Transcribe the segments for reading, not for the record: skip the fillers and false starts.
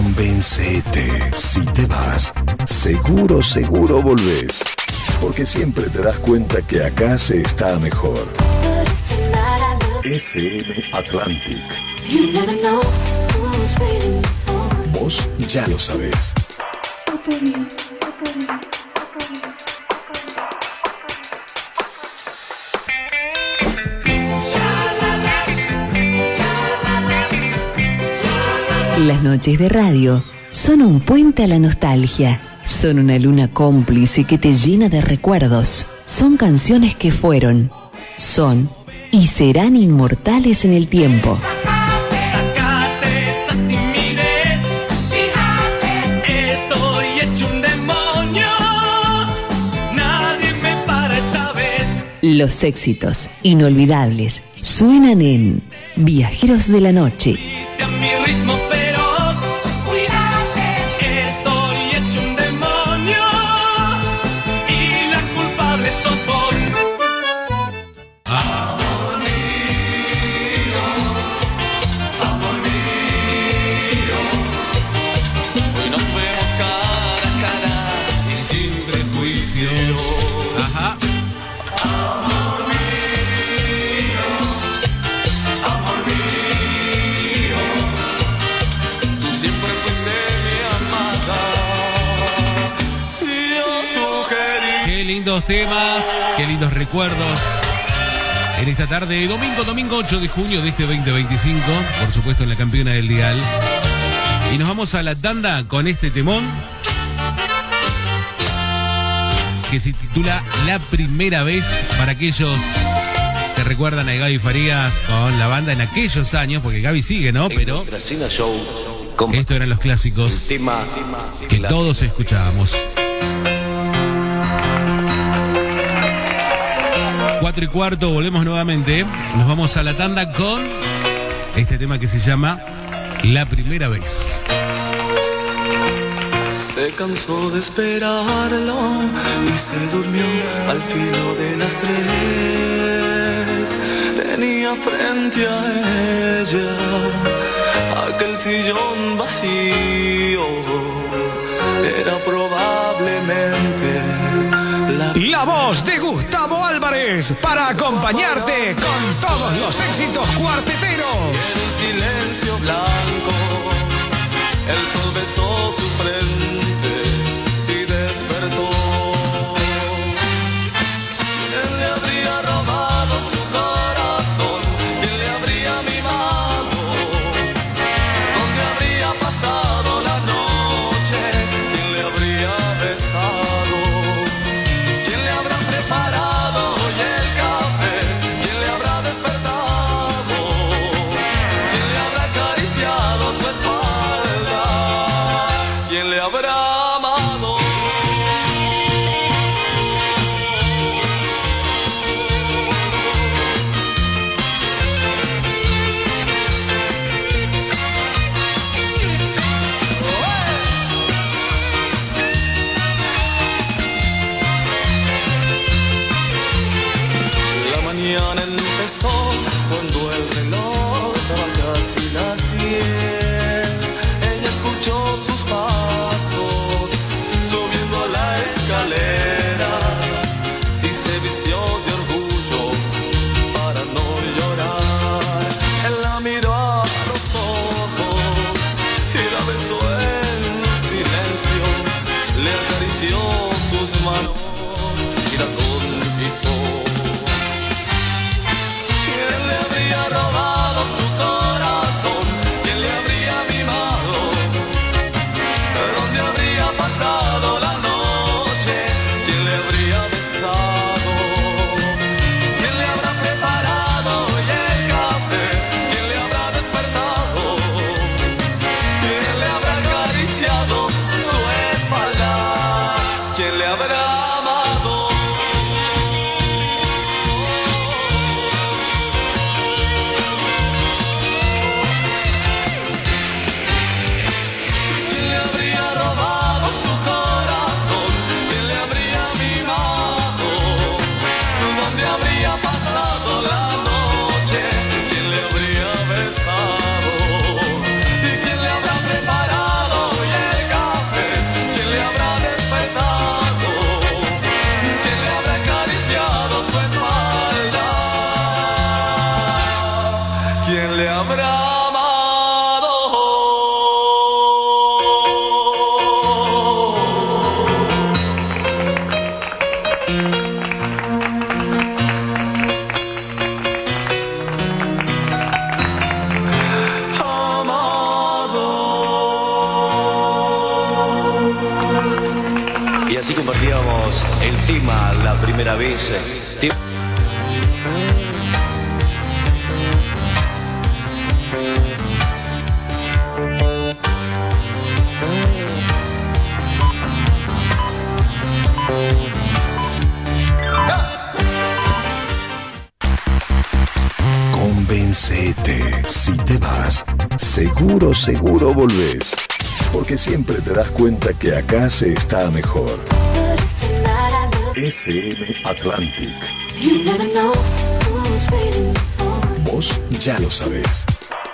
Convéncete. Si te vas, seguro volvés. Porque siempre te das cuenta que acá se está mejor. FM Atlantic. Vos ya lo sabés. Las noches de radio son un puente a la nostalgia. Son una luna cómplice que te llena de recuerdos. Son canciones que fueron, son y serán inmortales en el tiempo. Los éxitos inolvidables suenan en Viajeros de la Noche. Temas, qué lindos recuerdos en esta tarde de domingo 8 de junio de este 2025, por supuesto en la campeona del dial. Y nos vamos a la tanda con este temón que se titula La Primera Vez, para aquellos que recuerdan a Gaby Farías con la banda en aquellos años, porque Gaby sigue, ¿no? Pero estos eran los clásicos que todos escuchábamos. 4:15, volvemos nuevamente. Nos vamos a la tanda con este tema que se llama La Primera Vez. Se cansó de esperarlo y se durmió al filo de las 3. Tenía frente a ella aquel sillón vacío. Era probablemente la voz de Gustavo Álvarez para acompañarte con todos los éxitos cuarteteros. En el silencio blanco, el sol besó su frente y despertó. ¿Quién le habría robado su corazón? ¿Quién le habría mimado? ¿Dónde habría pasado la noche? ¿Quién le habría besado? Preparado hoy el café, ¿quién le habrá despertado? ¿Quién le habrá acariciado? le habrá amado. Y así compartíamos el tema la primera vez. Convéncete. Si te vas, seguro, seguro volvés. Porque siempre te das cuenta que acá se está mejor. FM Atlantic. Vos ya lo sabés.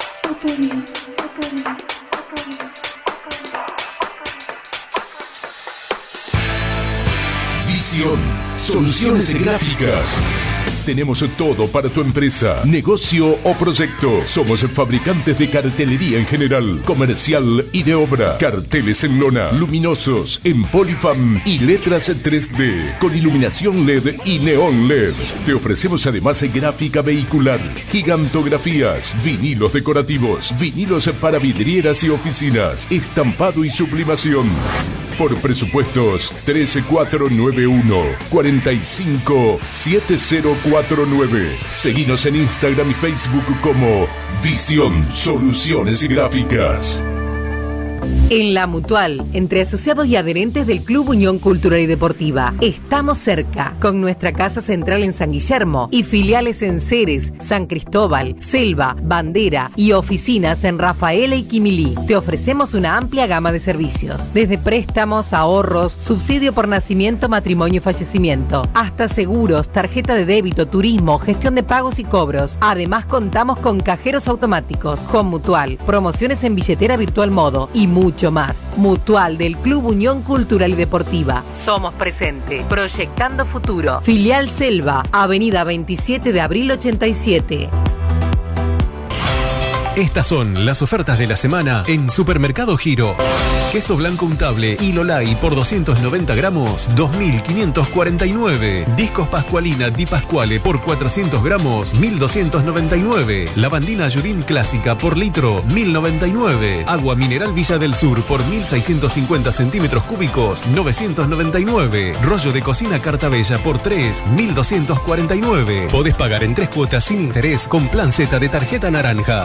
Visión, soluciones gráficas. Tenemos todo para tu empresa, negocio o proyecto. Somos fabricantes de cartelería en general, comercial y de obra. Carteles en lona, luminosos, en Polifam y letras 3D, con iluminación LED y neón LED. Te ofrecemos además gráfica vehicular, gigantografías, vinilos decorativos, vinilos para vidrieras y oficinas, estampado y sublimación. Por presupuestos 13491 45 7049. Seguinos en Instagram y Facebook como Visión Soluciones Gráficas. En La Mutual, entre asociados y adherentes del Club Unión Cultural y Deportiva, estamos cerca, con nuestra casa central en San Guillermo y filiales en Ceres, San Cristóbal, Selva, Bandera y oficinas en Rafaela y Quimilí. Te ofrecemos una amplia gama de servicios, desde préstamos, ahorros, subsidio por nacimiento, matrimonio y fallecimiento, hasta seguros, tarjeta de débito, turismo, gestión de pagos y cobros. Además, contamos con cajeros automáticos, con Mutual, promociones en billetera virtual modo y mucho más. Mutual del Club Unión Cultural y Deportiva. Somos presente. Proyectando futuro. Filial Selva, Avenida 27 de Abril 87. Estas son las ofertas de la semana en Supermercado Giro. Queso blanco untable y Lolay por 290 gramos, 2.549. Discos Pascualina Di Pasquale por 400 gramos, 1.299. Lavandina Ayudín Clásica por litro, 1.099. Agua Mineral Villa del Sur por 1.650 centímetros cúbicos, 999. Rollo de cocina Cartabella por 3, 1.249. Podés pagar en 3 cuotas sin interés con plan Z de tarjeta naranja.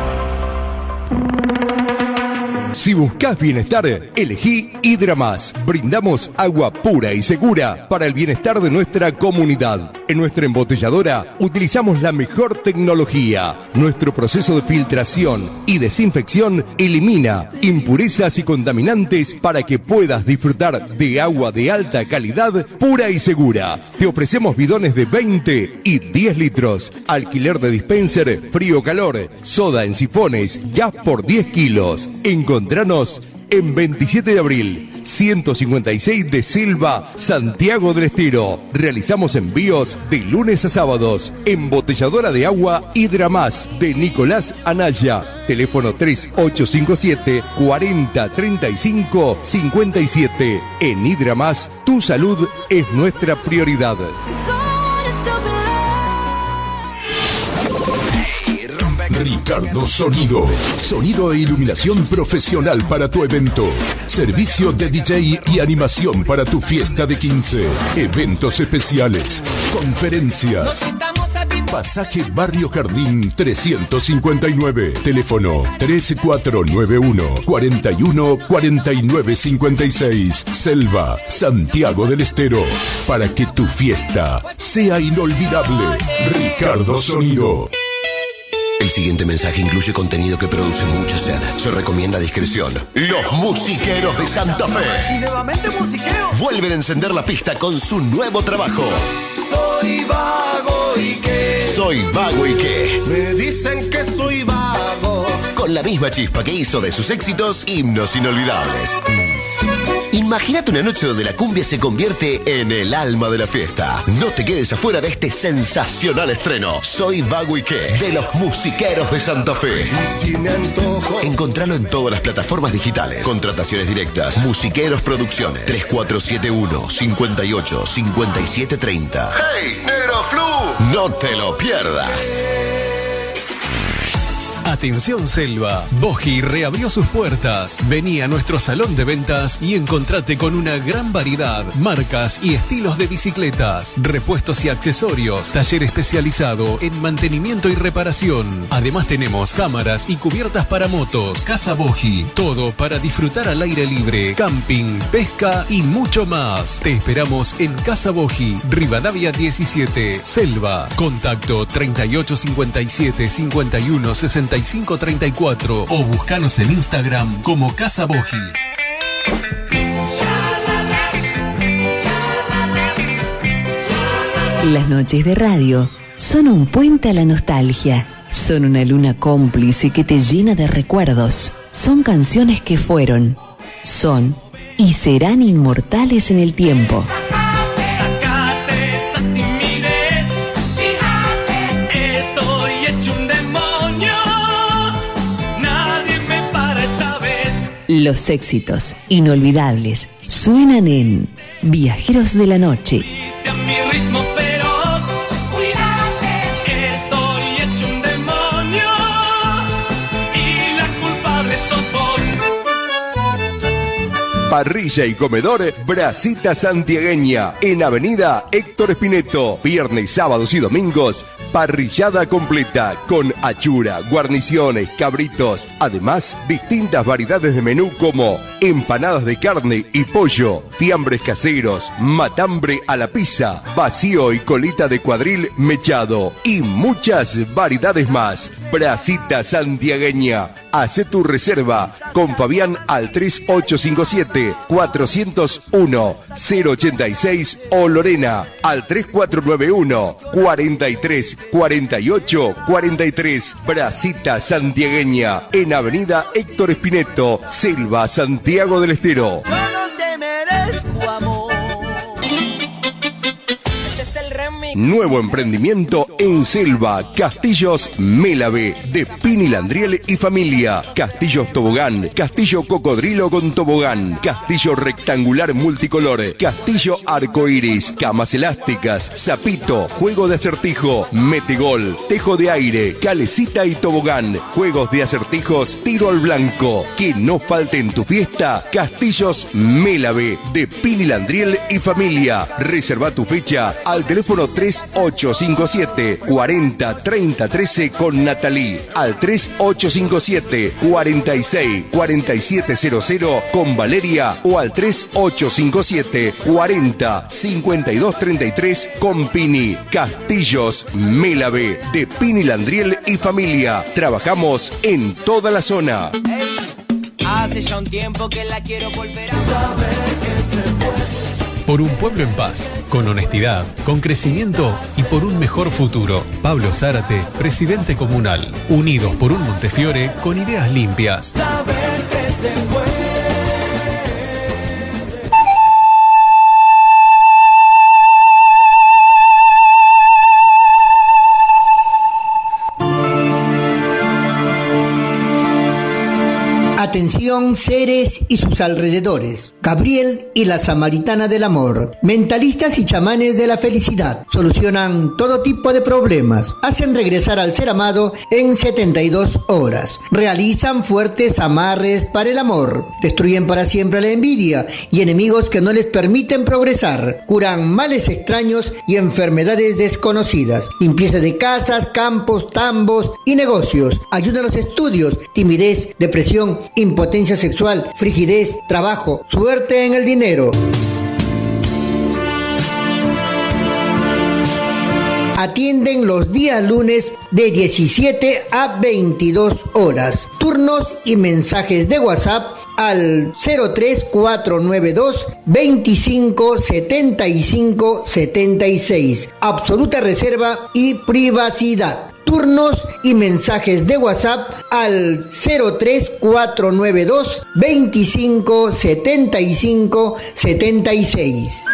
Si buscas bienestar, elegí Hidramás. Brindamos agua pura y segura para el bienestar de nuestra comunidad. En nuestra embotelladora utilizamos la mejor tecnología. Nuestro proceso de filtración y desinfección elimina impurezas y contaminantes para que puedas disfrutar de agua de alta calidad, pura y segura. Te ofrecemos bidones de 20 y 10 litros, alquiler de dispenser, frío-calor, soda en sifones, gas por 10 kilos. Encontranos en 27 de abril, 156 de Selva, Santiago del Estero. Realizamos envíos de lunes a sábados. Embotelladora de agua Hidramás de Nicolás Anaya. Teléfono 3857 40 35 57. En Hidramás, tu salud es nuestra prioridad. Ricardo Sonido. Sonido e iluminación profesional para tu evento. Servicio de DJ y animación para tu fiesta de 15. Eventos especiales. Conferencias. Pasaje Barrio Jardín 359. Teléfono 13491 41 49 56. Selva, Santiago del Estero. Para que tu fiesta sea inolvidable. Ricardo Sonido. El siguiente mensaje incluye contenido que produce mucha sed. Se recomienda discreción. Los Musiqueros de Santa Fe. Y nuevamente musiqueros. Vuelven a encender la pista con su nuevo trabajo. Soy vago y qué. Soy vago y qué. Me dicen que soy vago. Con la misma chispa que hizo de sus éxitos himnos inolvidables. Imagínate una noche donde la cumbia se convierte en el alma de la fiesta. No te quedes afuera de este sensacional estreno. Soy Vago y qué, de los musiqueros de Santa Fe. Si me antojo. Encontralo en todas las plataformas digitales. Contrataciones directas. Musiqueros Producciones. 3471 58 57 30. ¡Hey, Negro Flu! No te lo pierdas. Atención Selva, Boji reabrió sus puertas. Vení a nuestro salón de ventas y encontrate con una gran variedad, marcas y estilos de bicicletas, repuestos y accesorios, taller especializado en mantenimiento y reparación. Además tenemos cámaras y cubiertas para motos. Casa Boji, todo para disfrutar al aire libre, camping, pesca y mucho más. Te esperamos en Casa Boji, Rivadavia 17, Selva. Contacto 3857 51 6534 o buscanos en Instagram como Casa Boji. Las noches de radio son un puente a la nostalgia. Son una luna cómplice que te llena de recuerdos. Son canciones que fueron, son y serán inmortales en el tiempo. Los éxitos inolvidables suenan en Viajeros de la Noche. Parrilla y comedor Brasita Santiagueña en Avenida Héctor Espineto. Viernes, sábados y domingos, parrillada completa con achura, guarniciones, cabritos. Además, distintas variedades de menú como empanadas de carne y pollo, fiambres caseros, matambre a la pizza, vacío y colita de cuadril mechado y muchas variedades más. Brasita Santiagueña. Hacé tu reserva con Fabián al 3857-401-086 o Lorena al 3491-434843. Brasita Santiagueña en Avenida Héctor Espineto, Selva, Santiago del Estero. Yo no te merezco amor. Nuevo emprendimiento en Selva, Castillos Mélave, de Pini Landriel y familia. Castillos Tobogán, Castillo Cocodrilo con tobogán, Castillo rectangular multicolor, Castillo arcoíris, camas elásticas, zapito, juego de acertijo, metegol, tejo de aire, calecita y tobogán, juegos de acertijos, tiro al blanco. Que no falte en tu fiesta, Castillos Mélave, de Pini Landriel y familia. Reserva tu fecha al teléfono 3857 40 30 13 con Natalí, al 3857 46 4700 con Valeria o al 3857 40 52 33 con Pini. Castillos Mélave, de Pini Landriel y familia. Trabajamos en toda la zona. Hace ya un tiempo que la quiero volver a saber que se puede. Por un pueblo en paz, con honestidad, con crecimiento y por un mejor futuro. Pablo Zárate, presidente comunal. Unidos por un Montefiore con ideas limpias. Saber que se puede. Atención, Ceres y sus alrededores. Gabriel y la Samaritana del Amor. Mentalistas y chamanes de la felicidad. Solucionan todo tipo de problemas. Hacen regresar al ser amado en 72 horas. Realizan fuertes amarres para el amor. Destruyen para siempre la envidia y enemigos que no les permiten progresar. Curan males extraños y enfermedades desconocidas. Limpieza de casas, campos, tambos y negocios. Ayuda a los estudios, timidez, depresión, impotencia sexual, frigidez, trabajo, suerte en el dinero. Atienden los días lunes de 17 a 22 horas. Turnos y mensajes de WhatsApp al 03492 25 75 76. Absoluta reserva y privacidad. turnos y mensajes de WhatsApp al 03492 25 75 76.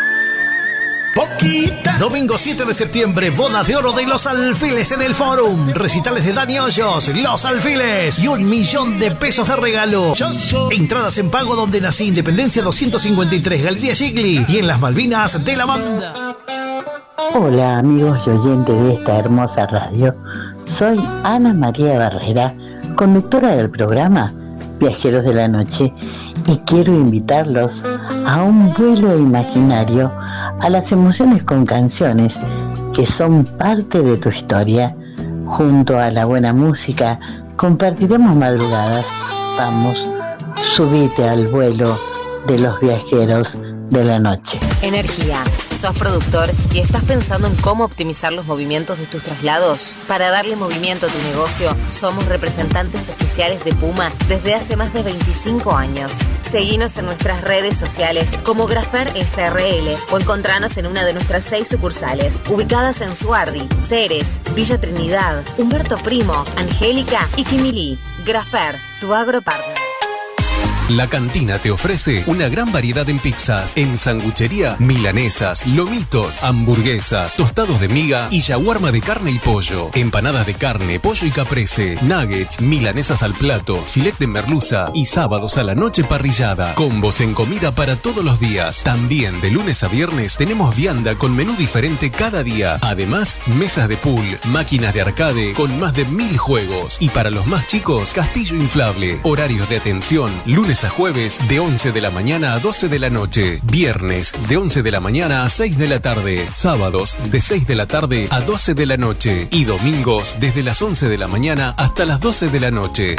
Domingo 7 de septiembre, boda de oro de Los Alfiles en el Forum. Recitales de Dani Hoyos, Los Alfiles y 1 millón de pesos de regalo. Entradas en pago donde nací, Independencia 253, Galería Gigli y en las Malvinas de la Banda. Hola amigos y oyentes de esta hermosa radio. Soy Ana María Barrera, conductora del programa Viajeros de la Noche, y quiero invitarlos a un vuelo imaginario a las emociones con canciones que son parte de tu historia. Junto a la buena música compartiremos madrugadas. Vamos, subite al vuelo de los Viajeros de la Noche. Energía. ¿Sos productor y estás pensando en cómo optimizar los movimientos de tus traslados? Para darle movimiento a tu negocio, somos representantes oficiales de Puma desde hace más de 25 años. Seguinos en nuestras redes sociales como Grafer SRL o encontranos en una de nuestras 6 sucursales, ubicadas en Suardi, Ceres, Villa Trinidad, Humberto Primo, Angélica y Quimilí. Grafer, tu agropartner. La Cantina te ofrece una gran variedad en pizzas, en sanguchería, milanesas, lomitos, hamburguesas, tostados de miga y shawarma de carne y pollo, empanadas de carne, pollo y caprese, nuggets, milanesas al plato, filet de merluza y sábados a la noche parrillada. Combos en comida para todos los días. También de lunes a viernes tenemos vianda con menú diferente cada día. Además, mesas de pool, máquinas de arcade con más de 1000 juegos. Y para los más chicos, castillo inflable. Horarios de atención, lunes a jueves de 11 de la mañana a 12 de la noche, viernes de 11 de la mañana a 6 de la tarde, sábados de 6 de la tarde a 12 de la noche y domingos desde las 11 de la mañana hasta las 12 de la noche.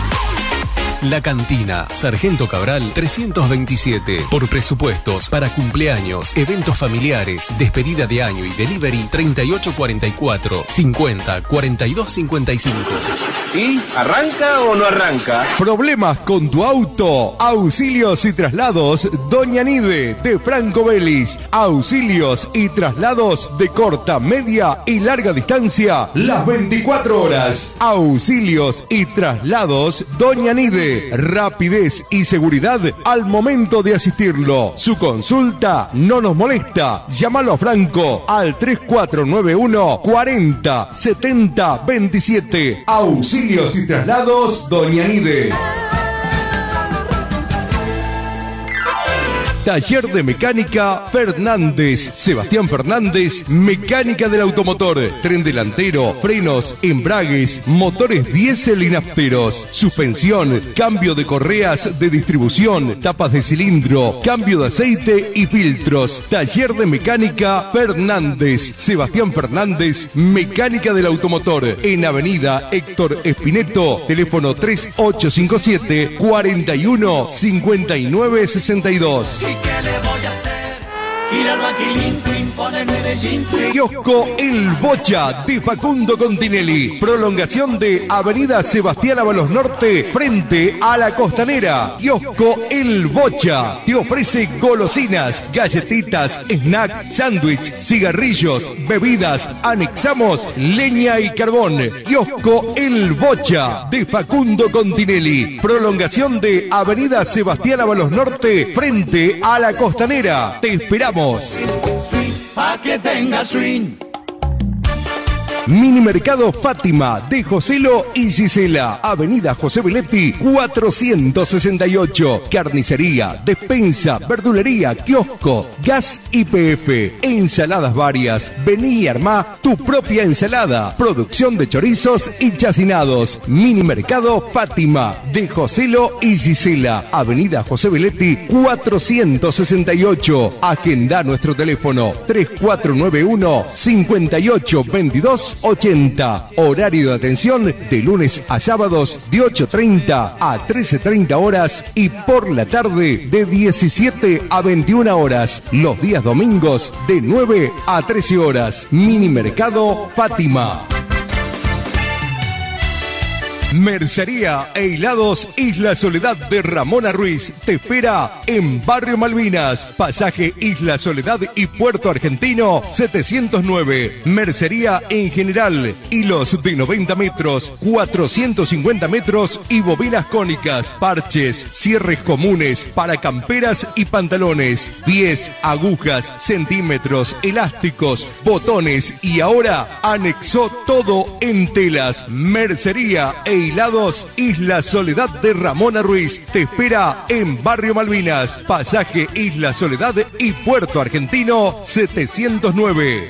La Cantina, Sargento Cabral 327. Por presupuestos para cumpleaños, eventos familiares, despedida de año y delivery 3844 50 42 55. ¿Y arranca o no arranca? ¿Problemas con tu auto? Auxilios y traslados Doña Nide de Franco Belis. Auxilios y traslados de corta, media y larga distancia las 24 horas. Auxilios y traslados Doña Nide. Rapidez y seguridad al momento de asistirlo. Su consulta no nos molesta. Llámalo a Franco al 3491 40 70 27. Auxilios y traslados Doña Nide. Taller de Mecánica Fernández. Sebastián Fernández, mecánica del automotor, tren delantero, frenos, embragues, motores diésel y nafteros, suspensión, cambio de correas de distribución, tapas de cilindro, cambio de aceite y filtros. Taller de Mecánica Fernández. Sebastián Fernández, mecánica del automotor, en Avenida Héctor Espineto, teléfono 3857 41 59 62. ¿Qué le voy a hacer? Girar Banquilín, impone Medellín. Kiosco El Bocha de Facundo Continelli. Prolongación de Avenida Sebastián Ábalos Norte frente a la Costanera. Kiosco El Bocha te ofrece golosinas, galletitas, snack, sándwich, cigarrillos, bebidas. Anexamos leña y carbón. Kiosco El Bocha de Facundo Continelli. Prolongación de Avenida Sebastián Ábalos Norte frente a la Costanera. Te esperamos. Pa' que tenga swing. Mini Mercado Fátima de Joselo y Gisela. Avenida José Belletti 468. Carnicería, despensa, verdulería, kiosco, gas YPF. Ensaladas varias. Vení y armá tu propia ensalada. Producción de chorizos y chacinados. Mini Mercado Fátima de Joselo y Gisela. Avenida José Belletti 468. Agenda nuestro teléfono 3491 58 22 80. Horario de atención de lunes a sábados de 8:30 a 13:30 horas y por la tarde de 17 a 21 horas. Los días domingos de 9 a 13 horas. Mini Mercado Fátima. Mercería e helados Isla Soledad de Ramona Ruiz te espera en Barrio Malvinas, pasaje Isla Soledad y Puerto Argentino 709. Mercería en general, hilos de 90 metros, 450 metros y bobinas cónicas, parches, cierres comunes para camperas y pantalones, pies, agujas, centímetros, elásticos, botones y ahora anexó todo en telas. Mercería e helados Isla Soledad de Ramona Ruiz te espera en Barrio Malvinas, pasaje Isla Soledad y Puerto Argentino 709.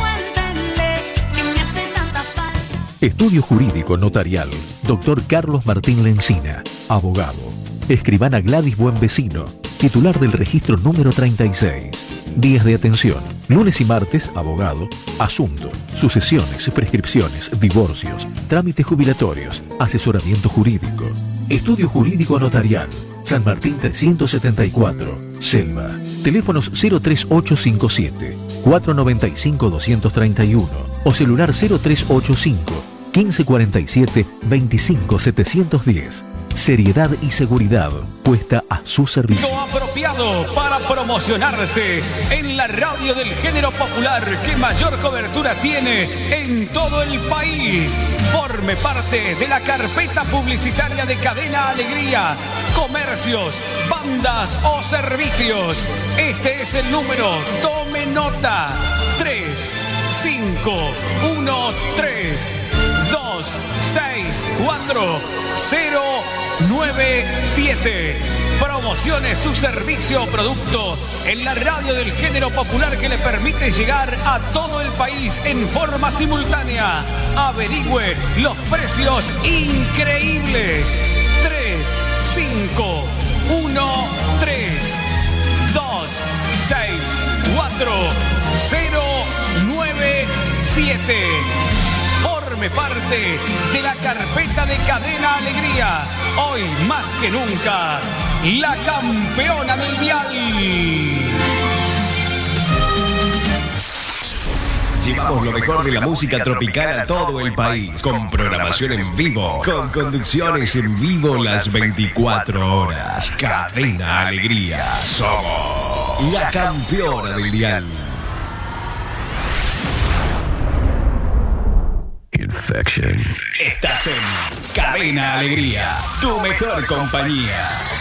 Estudio Jurídico Notarial, Dr. Carlos Martín Lencina, abogado. Escribana Gladys Buenvecino, titular del registro número 36. Días de atención, lunes y martes, abogado, asunto, sucesiones, prescripciones, divorcios, trámites jubilatorios, asesoramiento jurídico. Estudio Jurídico Notarial, San Martín 374, Selva. Teléfonos 03857 495 231 o celular 0385 1547 25 710. Seriedad y seguridad puesta a su servicio. Lo apropiado para promocionarse en la radio del género popular que mayor cobertura tiene en todo el país. Forme parte de la carpeta publicitaria de Cadena Alegría. Comercios, bandas o servicios. Este es el número. Tome nota. 35132640997. Promocione su servicio o producto en la radio del género popular que le permite llegar a todo el país en forma simultánea. Averigüe los precios increíbles. 35132640997. Forme parte de la carpeta de Cadena Alegría. Hoy más que nunca, la campeona del dial. Llevamos lo mejor de la música tropical a todo el país, con programación en vivo, con conducciones en vivo las 24 horas. Cadena Alegría, somos la campeona del dial. Infection. Estás en Cadena Alegría, tu mejor compañía.